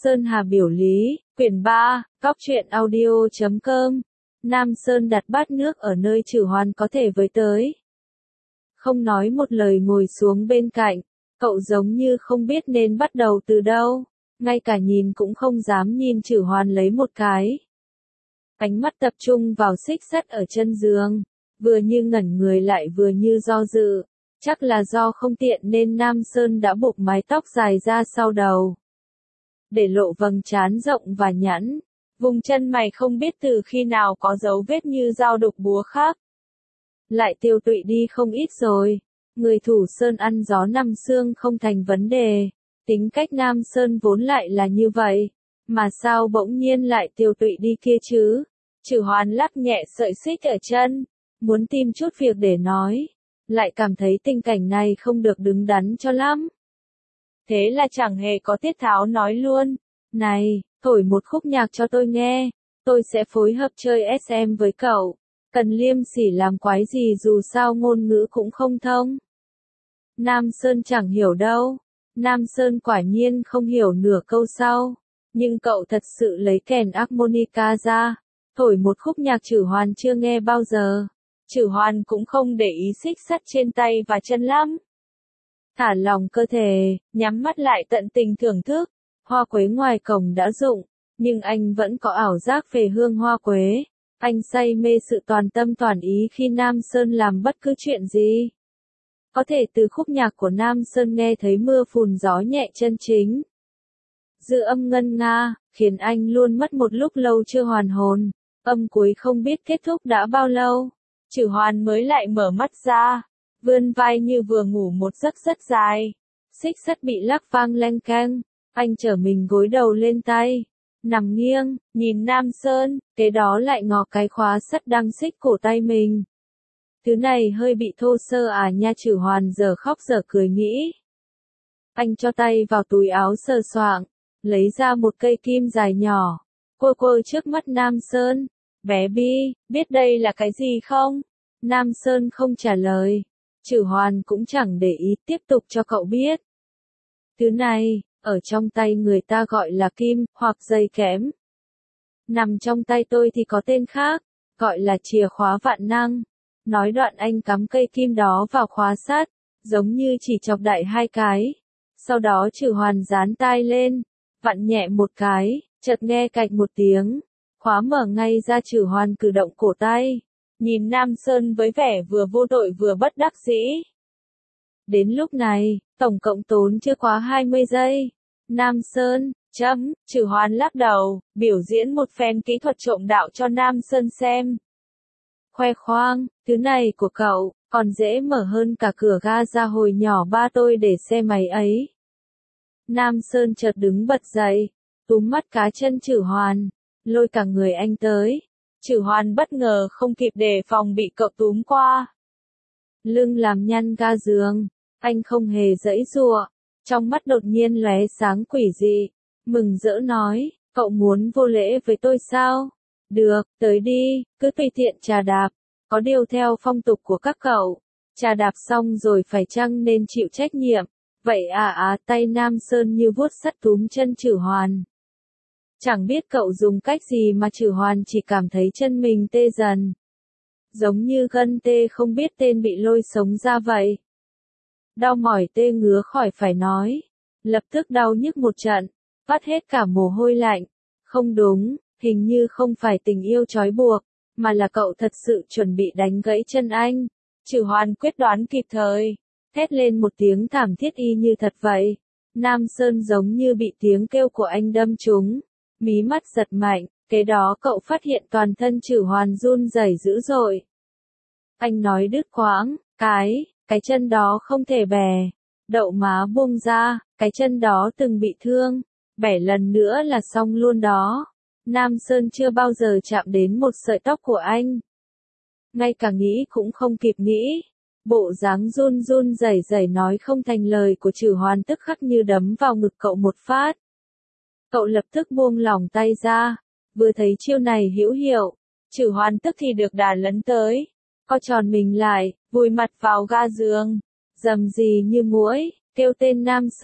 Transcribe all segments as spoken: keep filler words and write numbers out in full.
Sơn Hà biểu lý, quyển ba, góc truyện audio chấm com. Nam Sơn đặt bát nước ở nơi Trử Hoan có thể với tới. Không nói một lời ngồi xuống bên cạnh, cậu giống như không biết nên bắt đầu từ đâu, ngay cả nhìn cũng không dám nhìn Trử Hoan lấy một cái. Ánh mắt tập trung vào xích sắt ở chân giường, vừa như ngẩn người lại vừa như do dự, chắc là do không tiện nên Nam Sơn đã buộc mái tóc dài ra sau đầu, để lộ vầng trán rộng và nhẵn, vùng chân mày không biết từ khi nào có dấu vết như dao đục búa khác. Lại tiêu tụy đi không ít rồi, người Thủ Sơn ăn gió nằm xương không thành vấn đề, tính cách Nam Sơn vốn lại là như vậy, mà sao bỗng nhiên lại tiêu tụy đi kia chứ? Trử Hoan lắc nhẹ sợi xích ở chân, muốn tìm chút việc để nói, lại cảm thấy tình cảnh này không được đứng đắn cho lắm. Thế là chẳng hề có tiết tháo nói luôn, này, thổi một khúc nhạc cho tôi nghe, tôi sẽ phối hợp chơi ét em với cậu, cần liêm sỉ làm quái gì dù sao ngôn ngữ cũng không thông. Nam Sơn chẳng hiểu đâu, Nam Sơn quả nhiên không hiểu nửa câu sau, nhưng cậu thật sự lấy kèn harmonica ra, thổi một khúc nhạc Trử Hoan chưa nghe bao giờ. Trử Hoan cũng không để ý xích sắt trên tay và chân lắm. Thả lòng cơ thể, nhắm mắt lại tận tình thưởng thức, hoa quế ngoài cổng đã rụng, nhưng anh vẫn có ảo giác về hương hoa quế. Anh say mê sự toàn tâm toàn ý khi Nam Sơn làm bất cứ chuyện gì. Có thể từ khúc nhạc của Nam Sơn nghe thấy mưa phùn gió nhẹ chân chính. Dư âm ngân nga, khiến anh luôn mất một lúc lâu chưa hoàn hồn. Âm cuối không biết kết thúc đã bao lâu. Trử Hoan mới lại mở mắt ra, vươn vai như vừa ngủ một giấc rất dài. Xích sắt bị lắc vang leng keng, anh trở mình gối đầu lên tay, nằm nghiêng, nhìn Nam Sơn, kế đó lại ngó cái khóa sắt đang xích cổ tay mình. Thứ này hơi bị thô sơ à nha, Trử Hoan giờ khóc giờ cười nghĩ. Anh cho tay vào túi áo sờ soạng, lấy ra một cây kim dài nhỏ, quơ quơ trước mắt Nam Sơn. Bé Bi, biết đây là cái gì không? Nam Sơn không trả lời. Trử Hoan cũng chẳng để ý, tiếp tục cho cậu biết. Thứ này, ở trong tay người ta gọi là kim, hoặc dây kẽm. Nằm trong tay tôi thì có tên khác, gọi là chìa khóa vạn năng. Nói đoạn anh cắm cây kim đó vào khóa sắt, giống như chỉ chọc đại hai cái. Sau đó Trử Hoan dán tai lên, vặn nhẹ một cái, chợt nghe cạch một tiếng. Khóa mở ngay ra. Trử Hoan cử động cổ tay, nhìn Nam Sơn với vẻ vừa vô tội vừa bất đắc dĩ. Đến lúc này, tổng cộng tốn chưa quá hai mươi giây. Nam Sơn, chấm, Trử Hoan lắc đầu, biểu diễn một phen kỹ thuật trộm đạo cho Nam Sơn xem. Khoe khoang, thứ này của cậu, còn dễ mở hơn cả cửa ga ra hồi nhỏ ba tôi để xe máy ấy. Nam Sơn chợt đứng bật dậy, túm mắt cá chân Trử Hoan, lôi cả người anh tới. Trử Hoan bất ngờ không kịp đề phòng bị cậu túm qua. Lưng làm nhăn ga giường, anh không hề giãy giụa, trong mắt đột nhiên lóe sáng quỷ dị, mừng rỡ nói, cậu muốn vô lễ với tôi sao? Được, tới đi, cứ tùy tiện chà đạp, có điều theo phong tục của các cậu, chà đạp xong rồi phải chăng nên chịu trách nhiệm. Vậy à à, tay Nam Sơn như vuốt sắt túm chân Trử Hoan. Chẳng biết cậu dùng cách gì mà Trử Hoan chỉ cảm thấy chân mình tê dần. Giống như gân tê không biết tên bị lôi sống ra vậy. Đau mỏi tê ngứa khỏi phải nói. Lập tức đau nhức một trận, vắt hết cả mồ hôi lạnh. Không đúng, hình như không phải tình yêu trói buộc, mà là cậu thật sự chuẩn bị đánh gãy chân anh. Trử Hoan quyết đoán kịp thời, thét lên một tiếng thảm thiết y như thật vậy. Nam Sơn giống như bị tiếng kêu của anh đâm trúng. Mí mắt giật mạnh, kế đó cậu phát hiện toàn thân Trử Hoan run rẩy dữ dội. Anh nói đứt quãng, cái, cái chân đó không thể bẻ. Đậu má buông ra, cái chân đó từng bị thương, bẻ lần nữa là xong luôn đó. Nam Sơn chưa bao giờ chạm đến một sợi tóc của anh. Ngay cả nghĩ cũng không kịp nghĩ. Bộ dáng run run rẩy rẩy nói không thành lời của Trử Hoan tức khắc như đấm vào ngực cậu một phát. Cậu lập tức buông lỏng tay ra, vừa thấy chiêu này hữu hiệu, Trử Hoan tức thì được đà lấn tới, co tròn mình lại, vùi mặt vào ga giường, rầm rì như muỗi, kêu tên Nam Sơn,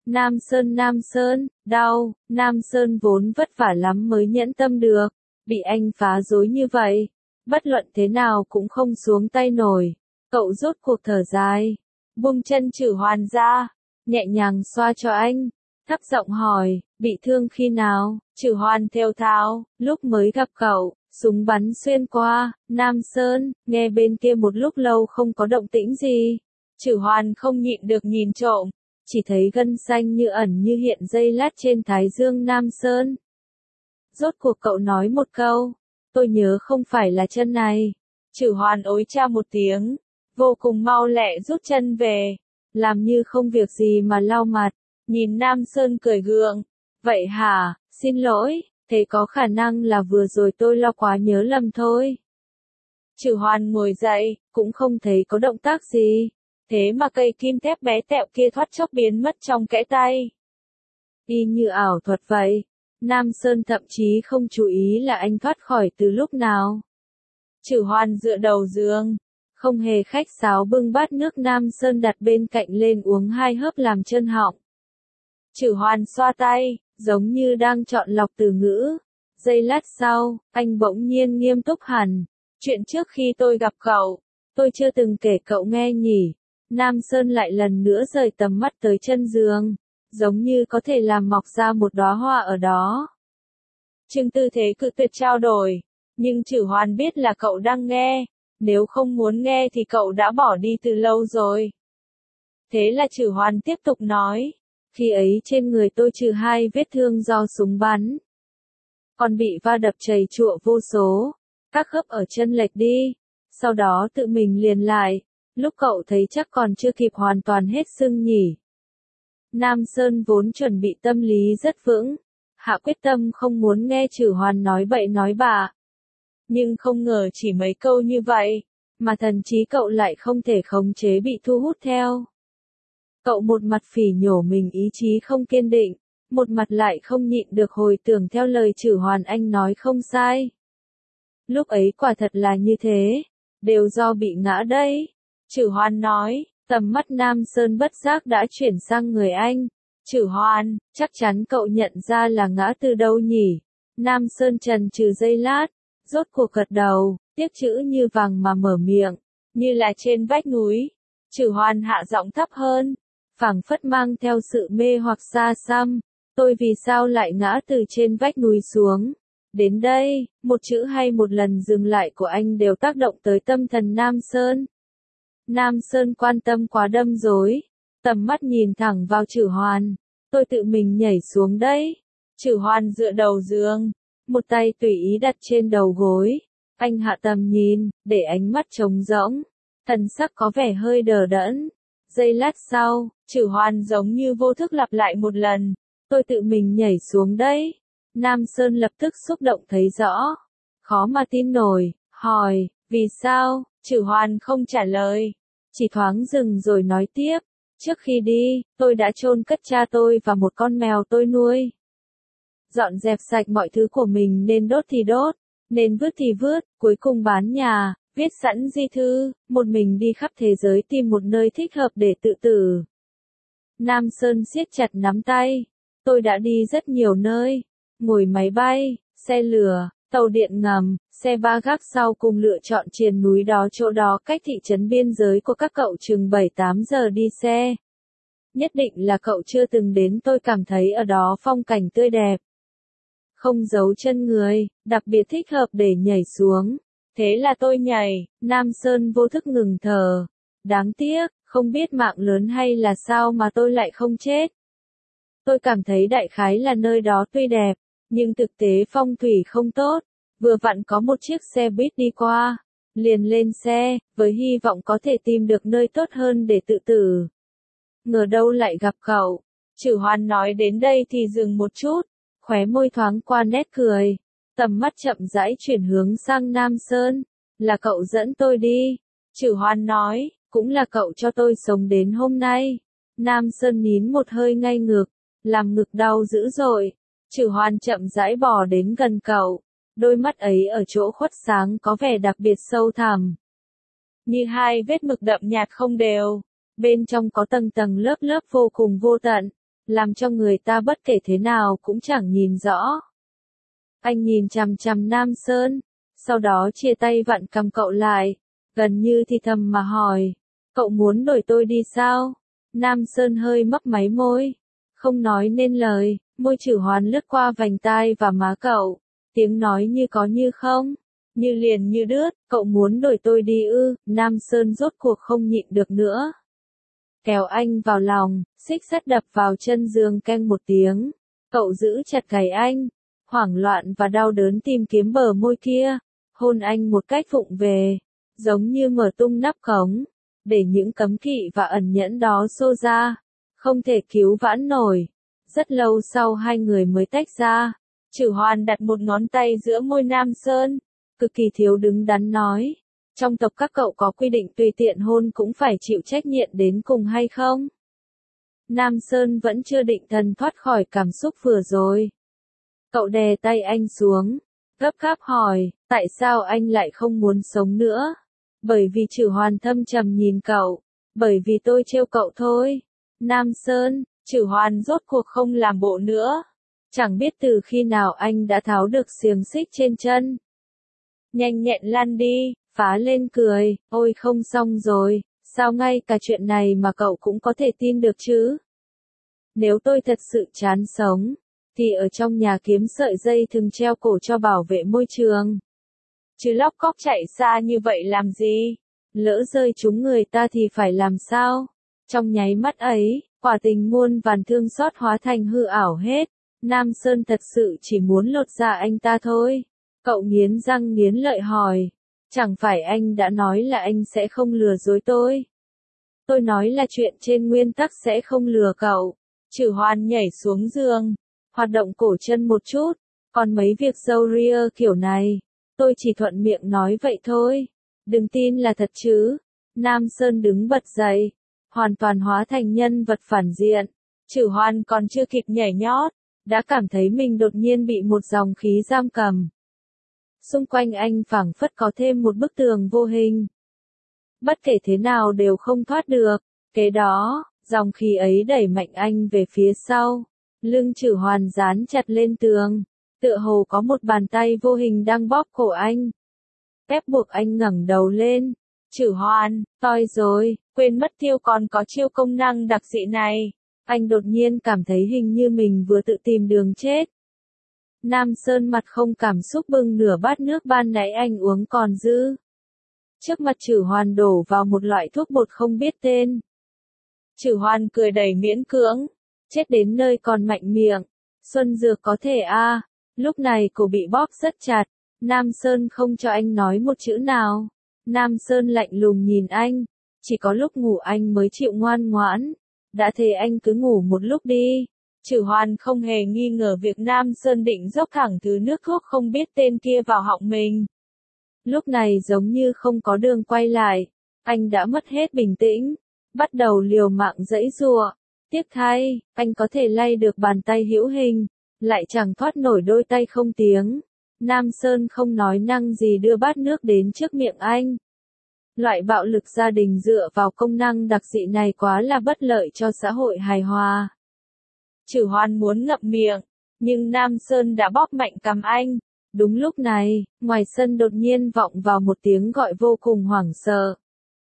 Nam Sơn Nam Sơn, đau, Nam Sơn vốn vất vả lắm mới nhẫn tâm được, bị anh phá rối như vậy, bất luận thế nào cũng không xuống tay nổi, cậu rốt cuộc thở dài, buông chân Trử Hoàn ra, nhẹ nhàng xoa cho anh, thấp giọng hỏi, bị thương khi nào, Trử Hoàn thều thào, lúc mới gặp cậu, súng bắn xuyên qua, Nam Sơn, nghe bên kia một lúc lâu không có động tĩnh gì, Trử Hoàn không nhịn được nhìn trộm, chỉ thấy gân xanh như ẩn như hiện dây lát trên thái dương Nam Sơn. Rốt cuộc cậu nói một câu, tôi nhớ không phải là chân này. Trử Hoàn ối cha một tiếng, vô cùng mau lẹ rút chân về, làm như không việc gì mà lau mặt, nhìn Nam Sơn cười gượng. Vậy hả, xin lỗi, thế có khả năng là vừa rồi tôi lo quá nhớ lầm thôi. Trử Hoàn ngồi dậy, cũng không thấy có động tác gì. Thế mà cây kim thép bé tẹo kia thoát chốc biến mất trong kẽ tay. Y như ảo thuật vậy. Nam Sơn thậm chí không chú ý là anh thoát khỏi từ lúc nào. Trử Hoàn dựa đầu giường, không hề khách sáo bưng bát nước Nam Sơn đặt bên cạnh lên uống hai hớp làm chân họng. Trử Hoàn xoa tay, giống như đang chọn lọc từ ngữ. Giây lát sau, anh bỗng nhiên nghiêm túc hẳn. Chuyện trước khi tôi gặp cậu, tôi chưa từng kể cậu nghe nhỉ. Nam Sơn lại lần nữa rời tầm mắt tới chân giường, giống như có thể làm mọc ra một đóa hoa ở đó. Trương Tư Thế cự tuyệt trao đổi, nhưng Trử Hoàn biết là cậu đang nghe, nếu không muốn nghe thì cậu đã bỏ đi từ lâu rồi. Thế là Trử Hoàn tiếp tục nói, khi ấy trên người tôi trừ hai vết thương do súng bắn, còn bị va đập chầy chụa vô số, các khớp ở chân lệch đi, sau đó tự mình liền lại. Lúc cậu thấy chắc còn chưa kịp hoàn toàn hết sưng nhỉ. Nam Sơn vốn chuẩn bị tâm lý rất vững, hạ quyết tâm không muốn nghe Trử Hoàn nói bậy nói bạ. Nhưng không ngờ chỉ mấy câu như vậy, mà thần trí cậu lại không thể khống chế bị thu hút theo. Cậu một mặt phỉ nhổ mình ý chí không kiên định, một mặt lại không nhịn được hồi tưởng theo lời Trử Hoàn anh nói không sai. Lúc ấy quả thật là như thế, đều do bị ngã đấy. Trử Hoàn nói, tầm mắt Nam Sơn bất giác đã chuyển sang người anh. Trử Hoàn, chắc chắn cậu nhận ra là ngã từ đâu nhỉ? Nam Sơn trần trừ giây lát, rốt cuộc gật đầu, tiếc chữ như vàng mà mở miệng, như là trên vách núi. Trử Hoàn hạ giọng thấp hơn, phảng phất mang theo sự mê hoặc xa xăm. Tôi vì sao lại ngã từ trên vách núi xuống? Đến đây, một chữ hay một lần dừng lại của anh đều tác động tới tâm thần Nam Sơn. Nam Sơn quan tâm quá đâm rối, tầm mắt nhìn thẳng vào Trử Hoàn, tôi tự mình nhảy xuống đấy. Trử Hoàn dựa đầu giường, một tay tùy ý đặt trên đầu gối, anh hạ tầm nhìn, để ánh mắt trống rỗng, thần sắc có vẻ hơi đờ đẫn. Giây lát sau, Trử Hoàn giống như vô thức lặp lại một lần, tôi tự mình nhảy xuống đấy. Nam Sơn lập tức xúc động thấy rõ, khó mà tin nổi, hỏi, vì sao? Trử Hoàn không trả lời, chỉ thoáng dừng rồi nói tiếp, trước khi đi, tôi đã chôn cất cha tôi và một con mèo tôi nuôi. Dọn dẹp sạch mọi thứ của mình, nên đốt thì đốt, nên vứt thì vứt, cuối cùng bán nhà, viết sẵn di thư, một mình đi khắp thế giới tìm một nơi thích hợp để tự tử. Nam Sơn siết chặt nắm tay, tôi đã đi rất nhiều nơi, ngồi máy bay, xe lửa, tàu điện ngầm, xe ba gác sau cùng lựa chọn triền núi đó, chỗ đó cách thị trấn biên giới của các cậu chừng bảy tám giờ đi xe. Nhất định là cậu chưa từng đến, tôi cảm thấy ở đó phong cảnh tươi đẹp. Không giấu chân người, đặc biệt thích hợp để nhảy xuống. Thế là tôi nhảy, Nam Sơn vô thức ngừng thở. Đáng tiếc, không biết mạng lớn hay là sao mà tôi lại không chết. Tôi cảm thấy đại khái là nơi đó tuy đẹp, nhưng thực tế phong thủy không tốt. Vừa vặn có một chiếc xe buýt đi qua, liền lên xe, với hy vọng có thể tìm được nơi tốt hơn để tự tử. Ngờ đâu lại gặp cậu. Trử Hoàn nói đến đây thì dừng một chút, khóe môi thoáng qua nét cười, tầm mắt chậm rãi chuyển hướng sang Nam Sơn. Là cậu dẫn tôi đi. Trử Hoàn nói, cũng là cậu cho tôi sống đến hôm nay. Nam Sơn nín một hơi ngay ngực, làm ngực đau dữ dội. Trử Hoàn chậm rãi bò đến gần cậu. Đôi mắt ấy ở chỗ khuất sáng có vẻ đặc biệt sâu thẳm, như hai vết mực đậm nhạt không đều, bên trong có tầng tầng lớp lớp vô cùng vô tận. làm cho người ta bất kể thế nào cũng chẳng nhìn rõ. Anh nhìn chằm chằm Nam Sơn, sau đó chia tay vặn cầm cậu lại, gần như thì thầm mà hỏi, cậu muốn đuổi tôi đi sao? Nam Sơn hơi mấp máy môi, không nói nên lời, môi Trử Hoán lướt qua vành tai và má cậu, tiếng nói như có như không, như liền như đứt, cậu muốn đuổi tôi đi ư? Nam Sơn rốt cuộc không nhịn được nữa. Kéo anh vào lòng, xích sắt đập vào chân giường keng một tiếng, cậu giữ chặt gáy anh, hoảng loạn và đau đớn tìm kiếm bờ môi kia, hôn anh một cách vụng về, giống như mở tung nắp cống, để những cấm kỵ và ẩn nhẫn đó xô ra, không thể cứu vãn nổi. Rất lâu sau hai người mới tách ra, Trử Hoán đặt một ngón tay giữa môi Nam Sơn, cực kỳ thiếu đứng đắn nói, trong tộc các cậu có quy định tùy tiện hôn cũng phải chịu trách nhiệm đến cùng hay không? Nam Sơn vẫn chưa định thần thoát khỏi cảm xúc vừa rồi. Cậu đè tay anh xuống, gấp gáp hỏi, tại sao anh lại không muốn sống nữa? Bởi vì Trử Hoán thâm trầm nhìn cậu, bởi vì tôi trêu cậu thôi. Nam Sơn, Trử Hoán rốt cuộc không làm bộ nữa. Chẳng biết từ khi nào anh đã tháo được xiềng xích trên chân. Nhanh nhẹn lăn đi, phá lên cười, ôi không xong rồi, sao ngay cả chuyện này mà cậu cũng có thể tin được chứ? Nếu tôi thật sự chán sống, thì ở trong nhà kiếm sợi dây thừng treo cổ cho bảo vệ môi trường. Chứ lóc cóc chạy xa như vậy làm gì? Lỡ rơi trúng người ta thì phải làm sao? Trong nháy mắt ấy, quả tình muôn vàn thương xót hóa thành hư ảo hết. Nam Sơn thật sự chỉ muốn lột da anh ta thôi. Cậu nghiến răng nghiến lợi hỏi. Chẳng phải anh đã nói là anh sẽ không lừa dối tôi? Tôi nói là chuyện trên nguyên tắc sẽ không lừa cậu. Trử Hoán nhảy xuống giường, hoạt động cổ chân một chút. Còn mấy việc râu ria kiểu này, tôi chỉ thuận miệng nói vậy thôi. Đừng tin là thật chứ. Nam Sơn đứng bật dậy, hoàn toàn hóa thành nhân vật phản diện. Trử Hoán còn chưa kịp nhảy nhót, đã cảm thấy mình đột nhiên bị một dòng khí giam cầm. Xung quanh anh phảng phất có thêm một bức tường vô hình. Bất kể thế nào đều không thoát được. Kế đó, dòng khí ấy đẩy mạnh anh về phía sau. Lưng Trử Hoán dán chặt lên tường. Tựa hồ có một bàn tay vô hình đang bóp cổ anh. Ép buộc anh ngẩng đầu lên. Trử Hoán, toi rồi, quên mất Tiêu còn có chiêu công năng đặc dị này. Anh đột nhiên cảm thấy hình như mình vừa tự tìm đường chết. Nam Sơn mặt không cảm xúc bưng nửa bát nước ban nãy anh uống còn dư. Trước mặt Trử Hoán đổ vào một loại thuốc bột không biết tên. Trử Hoán cười đầy miễn cưỡng. Chết đến nơi còn mạnh miệng. Xuân dược có thể a. À. Lúc này cổ bị bóp rất chặt. Nam Sơn không cho anh nói một chữ nào. Nam Sơn lạnh lùng nhìn anh. Chỉ có lúc ngủ anh mới chịu ngoan ngoãn. Đã thế anh cứ ngủ một lúc đi. Trử Hoán không hề nghi ngờ việc Nam Sơn định dốc thẳng thứ nước thuốc không biết tên kia vào họng mình. Lúc này giống như không có đường quay lại. Anh đã mất hết bình tĩnh. Bắt đầu liều mạng giãy giụa. Tiếc thay, anh có thể lay được bàn tay hữu hình. Lại chẳng thoát nổi đôi tay không tiếng. Nam Sơn không nói năng gì đưa bát nước đến trước miệng anh. Loại bạo lực gia đình dựa vào công năng đặc dị này quá là bất lợi cho xã hội hài hòa. Trử Hoán muốn ngậm miệng, nhưng Nam Sơn đã bóp mạnh cằm anh. Đúng lúc này, ngoài sân đột nhiên vọng vào một tiếng gọi vô cùng hoảng sợ.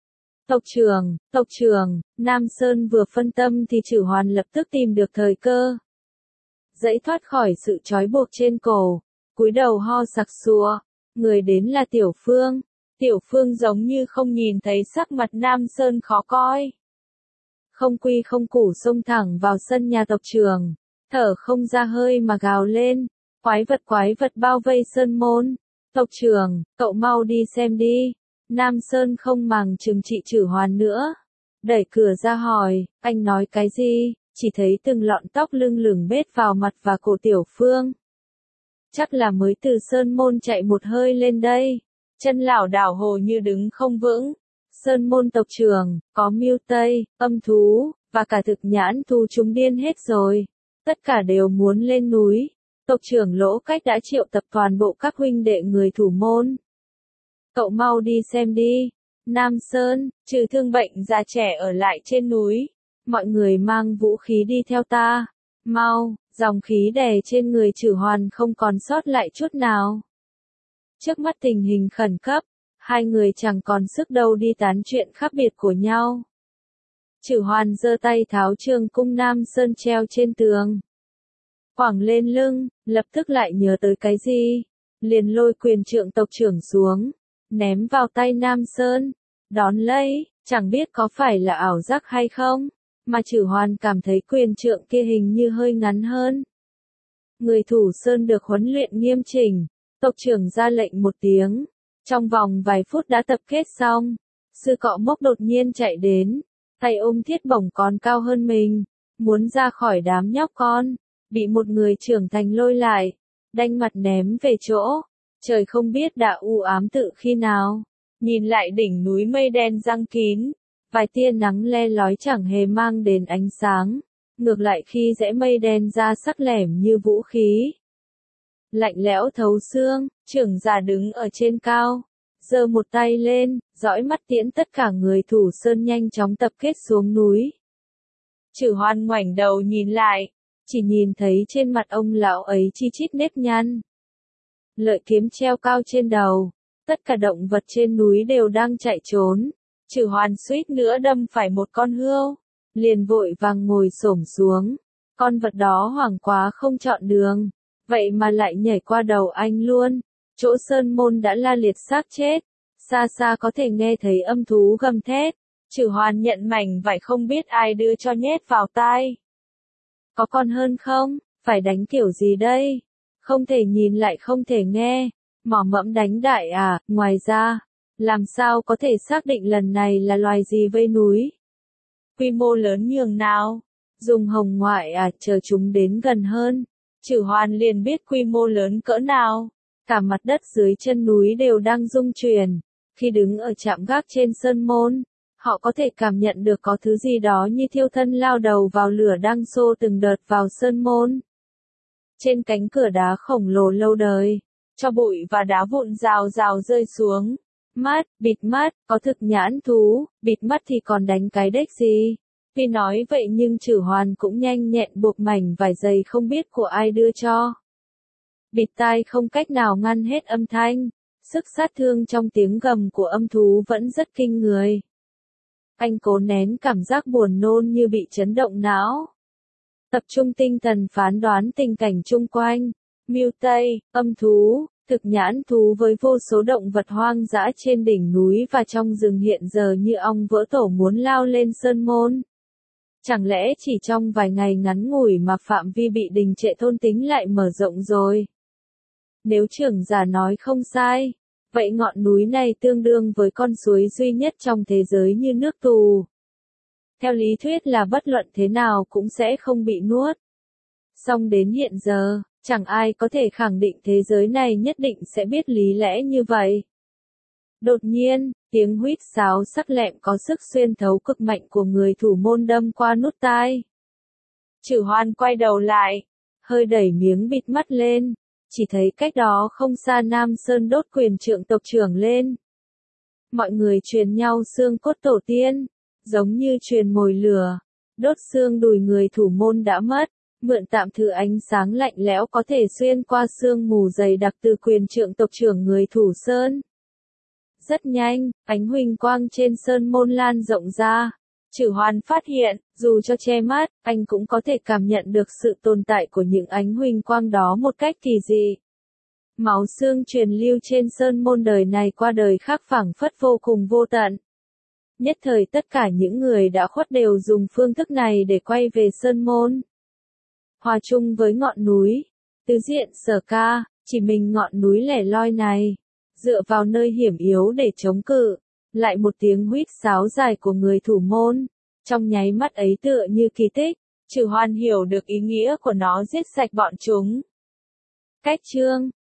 Tộc trưởng, tộc trưởng, Nam Sơn vừa phân tâm thì Trử Hoán lập tức tìm được thời cơ. Dãy thoát khỏi sự trói buộc trên cổ, cúi đầu ho sặc sụa, người đến là Tiểu Phương. Tiểu Phương giống như không nhìn thấy sắc mặt Nam Sơn khó coi. Không quy không củ xông thẳng vào sân nhà tộc trưởng, thở không ra hơi mà gào lên, quái vật quái vật bao vây sơn môn. Tộc trưởng, cậu mau đi xem đi. Nam Sơn không màng trừng trị Trử Hoán nữa. Đẩy cửa ra hỏi, anh nói cái gì? Chỉ thấy từng lọn tóc lưng lửng bết vào mặt và cổ Tiểu Phương. Chắc là mới từ sơn môn chạy một hơi lên đây. Chân lảo đảo hồ như đứng không vững. Sơn môn tộc trưởng, có Miêu Tây, âm thú, và cả thực nhãn thú chúng điên hết rồi. Tất cả đều muốn lên núi. Tộc trưởng Lỗ Cách đã triệu tập toàn bộ các huynh đệ người thủ môn. Cậu mau đi xem đi. Nam Sơn, trừ thương bệnh già trẻ ở lại trên núi. mọi người mang vũ khí đi theo ta. Mau, dòng khí đè trên người Chử Hoan không còn sót lại chút nào. Trước mắt tình hình khẩn cấp, hai người chẳng còn sức đâu đi tán chuyện khác biệt của nhau. Chử Hoan giơ tay tháo trường cung Nam Sơn treo trên tường. Quẳng lên lưng, lập tức lại nhớ tới cái gì. Liền lôi quyền trượng tộc trưởng xuống, ném vào tay Nam Sơn. Đón lấy, chẳng biết có phải là ảo giác hay không, mà Chử Hoan cảm thấy quyền trượng kia hình như hơi ngắn hơn. Người thủ sơn được huấn luyện nghiêm chỉnh, tộc trưởng ra lệnh một tiếng. Trong vòng vài phút đã tập kết xong, sư cọ mốc đột nhiên chạy đến, tay ôm thiết bổng còn cao hơn mình, muốn ra khỏi đám nhóc con, bị một người trưởng thành lôi lại, đanh mặt ném về chỗ. Trời không biết đã u ám tự khi nào, nhìn lại đỉnh núi mây đen giăng kín, vài tia nắng le lói chẳng hề mang đến ánh sáng, ngược lại khi rẽ mây đen ra sắc lẻm như vũ khí. Lạnh lẽo thấu xương, trưởng giả đứng ở trên cao, giơ một tay lên, dõi mắt tiễn tất cả người thủ sơn nhanh chóng tập kết xuống núi. Chử Hoan ngoảnh đầu nhìn lại, chỉ nhìn thấy trên mặt ông lão ấy chi chít nếp nhăn. Lợi kiếm treo cao trên đầu, tất cả động vật trên núi đều đang chạy trốn. Chử Hoan suýt nữa đâm phải một con hươu, liền vội vàng ngồi xổm xuống. Con vật đó hoảng quá không chọn đường, vậy mà lại nhảy qua đầu anh luôn. Chỗ sơn môn đã la liệt xác chết, xa xa có thể nghe thấy âm thú gầm thét. Chử Hoan nhận mảnh vải không biết ai đưa cho nhét vào tai. Có còn hơn không? Phải đánh kiểu gì đây? Không thể nhìn lại không thể nghe. Mỏ mẫm đánh đại à? Ngoài ra, làm sao có thể xác định lần này là loài gì vây núi? Quy mô lớn nhường nào? Dùng hồng ngoại à? Chờ chúng đến gần hơn, Chử Hoan liền biết quy mô lớn cỡ nào. Cả mặt đất dưới chân núi đều đang rung chuyển. Khi đứng ở trạm gác trên sơn môn, họ có thể cảm nhận được có thứ gì đó như thiêu thân lao đầu vào lửa đang xô từng đợt vào sơn môn. Trên cánh cửa đá khổng lồ lâu đời, cho bụi và đá vụn rào rào rơi xuống. Mắt, bịt mắt, có thực nhãn thú, bịt mắt thì còn đánh cái đếch gì. Tuy nói vậy nhưng Chử Hoan cũng nhanh nhẹn buộc mảnh vải dày không biết của ai đưa cho. Bịt tai không cách nào ngăn hết âm thanh, sức sát thương trong tiếng gầm của âm thú vẫn rất kinh người. Anh cố nén cảm giác buồn nôn như bị chấn động não. Tập trung tinh thần phán đoán tình cảnh chung quanh. Miêu Tây, âm thú, thực nhãn thú với vô số động vật hoang dã trên đỉnh núi và trong rừng hiện giờ như ong vỡ tổ muốn lao lên sơn môn. Chẳng lẽ chỉ trong vài ngày ngắn ngủi mà phạm vi bị đình trệ thôn tính lại mở rộng rồi? Nếu trưởng giả nói không sai, vậy ngọn núi này tương đương với con suối duy nhất trong thế giới như nước tù. Theo lý thuyết là bất luận thế nào cũng sẽ không bị nuốt. Song đến hiện giờ, chẳng ai có thể khẳng định thế giới này nhất định sẽ biết lý lẽ như vậy. Đột nhiên, tiếng huýt sáo sắc lẹm có sức xuyên thấu cực mạnh của người thủ môn đâm qua nút tai. Chử Hoan quay đầu lại, hơi đẩy miếng bịt mắt lên, chỉ thấy cách đó không xa Nam Sơn đốt quyền trượng tộc trưởng lên. Mọi người truyền nhau xương cốt tổ tiên, giống như truyền mồi lửa, đốt xương đùi người thủ môn đã mất, mượn tạm thứ ánh sáng lạnh lẽo có thể xuyên qua sương mù dày đặc từ quyền trượng tộc trưởng người thủ sơn. Rất nhanh, ánh huỳnh quang trên sơn môn lan rộng ra. Chử Hoan phát hiện, dù cho che mắt, anh cũng có thể cảm nhận được sự tồn tại của những ánh huỳnh quang đó một cách kỳ dị. Máu xương truyền lưu trên sơn môn đời này qua đời khác phảng phất vô cùng vô tận. Nhất thời tất cả những người đã khuất đều dùng phương thức này để quay về sơn môn. Hòa chung với ngọn núi, tứ diện Sở Ca, chỉ mình ngọn núi lẻ loi này, dựa vào nơi hiểm yếu để chống cự, lại một tiếng huýt sáo dài của người thủ môn, trong nháy mắt ấy tựa như kỳ tích, Chử Hoan hiểu được ý nghĩa của nó giết sạch bọn chúng. Cách chương